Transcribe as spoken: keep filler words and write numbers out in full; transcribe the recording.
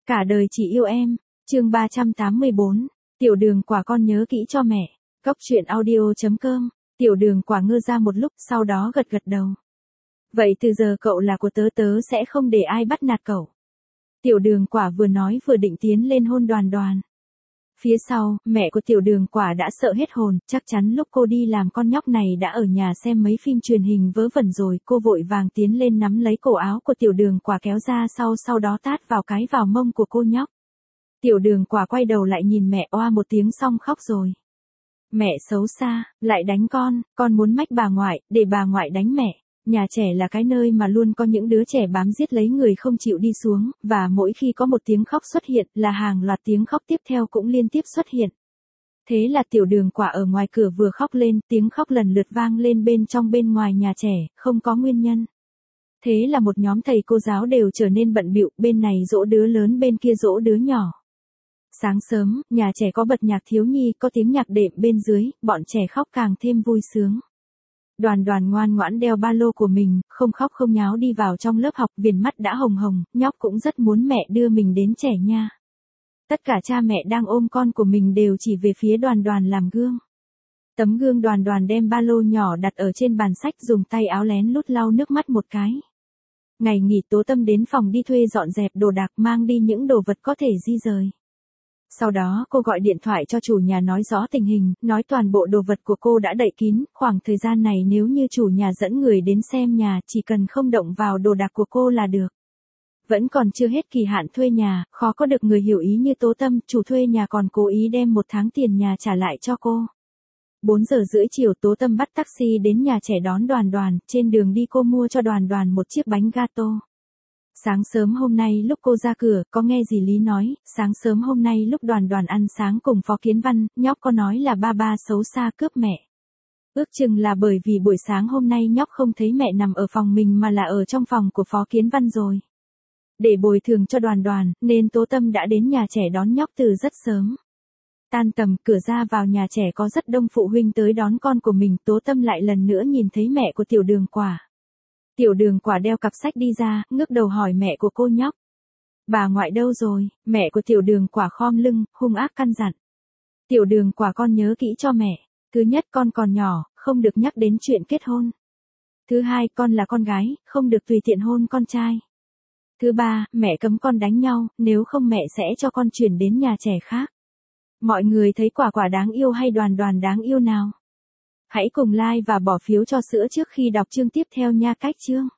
Cả đời chỉ yêu em. Chương ba trăm tám mươi bốn. Tiểu đường quả con nhớ kỹ cho mẹ. Cốc truyện audio chấm com. Tiểu đường quả ngơ ra một lúc, sau đó gật gật đầu. Vậy từ giờ cậu là của tớ, tớ sẽ không để ai bắt nạt cậu. Tiểu đường quả vừa nói vừa định tiến lên hôn Đoàn Đoàn. Phía sau, mẹ của tiểu đường quả đã sợ hết hồn, chắc chắn lúc cô đi làm con nhóc này đã ở nhà xem mấy phim truyền hình vớ vẩn rồi. Cô vội vàng tiến lên nắm lấy cổ áo của tiểu đường quả kéo ra sau, sau đó tát vào cái vào mông của cô nhóc. Tiểu đường quả quay đầu lại nhìn mẹ, oa một tiếng xong khóc rồi. Mẹ xấu xa, lại đánh con, con muốn mách bà ngoại, để bà ngoại đánh mẹ. Nhà trẻ là cái nơi mà luôn có những đứa trẻ bám giết lấy người không chịu đi xuống, và mỗi khi có một tiếng khóc xuất hiện là hàng loạt tiếng khóc tiếp theo cũng liên tiếp xuất hiện. Thế là tiểu đường quả ở ngoài cửa vừa khóc lên, tiếng khóc lần lượt vang lên bên trong bên ngoài nhà trẻ, không có nguyên nhân. Thế là một nhóm thầy cô giáo đều trở nên bận bịu, bên này dỗ đứa lớn bên kia dỗ đứa nhỏ. Sáng sớm, nhà trẻ có bật nhạc thiếu nhi, có tiếng nhạc đệm bên dưới, bọn trẻ khóc càng thêm vui sướng. Đoàn Đoàn ngoan ngoãn đeo ba lô của mình, không khóc không nháo đi vào trong lớp học, viền mắt đã hồng hồng, nhóc cũng rất muốn mẹ đưa mình đến trẻ nha. Tất cả cha mẹ đang ôm con của mình đều chỉ về phía Đoàn Đoàn làm gương. Tấm gương Đoàn Đoàn đem ba lô nhỏ đặt ở trên bàn sách, dùng tay áo lén lút lau nước mắt một cái. Ngày nghỉ Tố Tâm đến phòng đi thuê dọn dẹp đồ đạc, mang đi những đồ vật có thể di rời. Sau đó cô gọi điện thoại cho chủ nhà nói rõ tình hình, nói toàn bộ đồ vật của cô đã đậy kín, khoảng thời gian này nếu như chủ nhà dẫn người đến xem nhà, chỉ cần không động vào đồ đạc của cô là được. Vẫn còn chưa hết kỳ hạn thuê nhà, khó có được người hiểu ý như Tố Tâm, chủ thuê nhà còn cố ý đem một tháng tiền nhà trả lại cho cô. bốn giờ rưỡi chiều Tố Tâm bắt taxi đến nhà trẻ đón Đoàn Đoàn, trên đường đi cô mua cho Đoàn Đoàn một chiếc bánh gato. Sáng sớm hôm nay lúc cô ra cửa, có nghe dì Lý nói, sáng sớm hôm nay lúc Đoàn Đoàn ăn sáng cùng Phó Kiến Văn, nhóc có nói là ba ba xấu xa cướp mẹ. Ước chừng là bởi vì buổi sáng hôm nay nhóc không thấy mẹ nằm ở phòng mình mà là ở trong phòng của Phó Kiến Văn rồi. Để bồi thường cho Đoàn Đoàn, nên Tố Tâm đã đến nhà trẻ đón nhóc từ rất sớm. Tan tầm, cửa ra vào nhà trẻ có rất đông phụ huynh tới đón con của mình, Tố Tâm lại lần nữa nhìn thấy mẹ của tiểu đường quả. Tiểu đường quả đeo cặp sách đi ra, ngước đầu hỏi mẹ của cô nhóc. Bà ngoại đâu rồi? Mẹ của tiểu đường quả khom lưng, hung ác căn dặn. Tiểu đường quả con nhớ kỹ cho mẹ. Thứ nhất, con còn nhỏ, không được nhắc đến chuyện kết hôn. Thứ hai, con là con gái, không được tùy tiện hôn con trai. Thứ ba, mẹ cấm con đánh nhau, nếu không mẹ sẽ cho con chuyển đến nhà trẻ khác. Mọi người thấy Quả Quả đáng yêu hay Đoàn Đoàn đáng yêu nào? Hãy cùng like và bỏ phiếu cho sữa trước khi đọc chương tiếp theo nha. Cách chương.